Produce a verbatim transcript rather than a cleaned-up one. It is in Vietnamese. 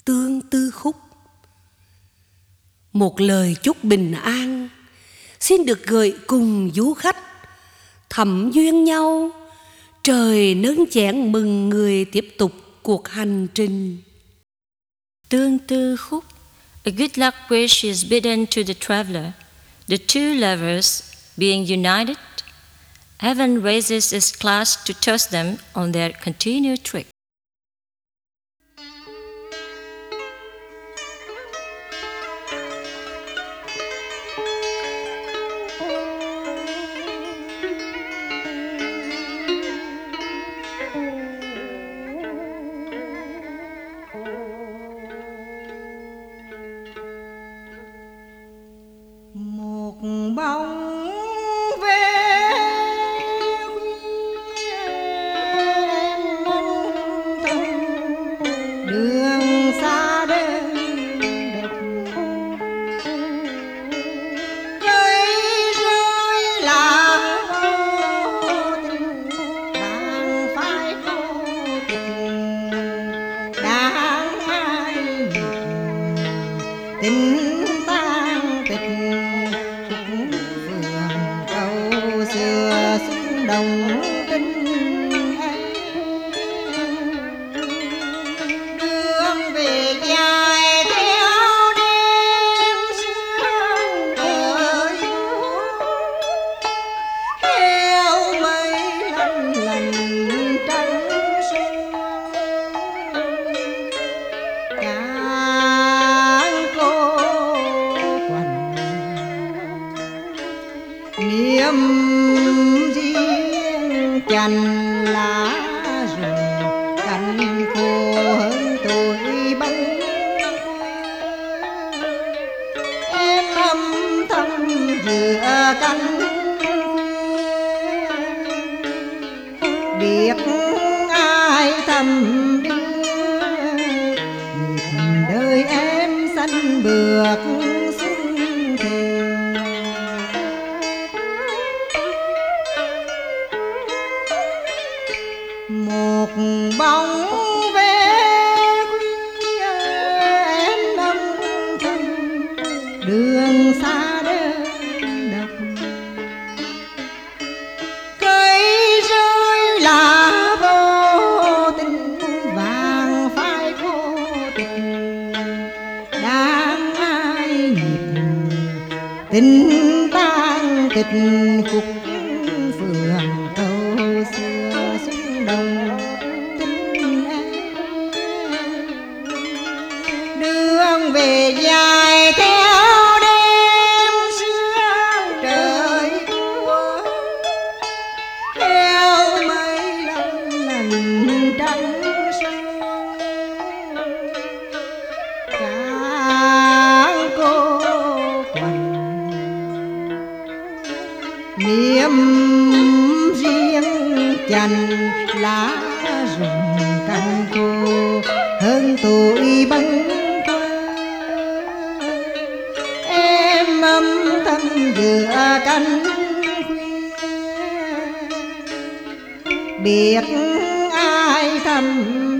Tương Tư Khúc. Một lời chúc bình an xin được gửi cùng du khách thẩm duyên nhau, trời nâng chén mừng người tiếp tục cuộc hành trình. Tương Tư Khúc. A good luck wish is bidden to the traveler. The two lovers being united, heaven raises its clouds to toast them on their continued trip. Một bóng về em mong thân đường xa đêm độc, cây rơi là vô tình đang phải khô tình đáng ai tình tan tịch xưa xung đồng kinh ấy, đường về dài theo đêm sương đời theo mây lăn lành trắng sương càng cô quạnh niềm chành lá rừng cành khô hơn tuổi bánh em âm thầm giữa cánh biết ai thầm đưa nhịp đời em xanh bước xuân thề. Một bóng về khuya em âm thầm đường xa đơn độc, cây rơi lá vô tình vàng phai khô tịch đang ai nhịp tình tan tịch khúc phường câu xưa xuân đồng tình em đường về dài theo đêm sương trời cua theo mây lăn lành trắng sương càng cô quạnh niềm riêng chành lá rừng cành khô hơn tuổi bâng qua em âm thầm giữa cánh khuya biết ai thầm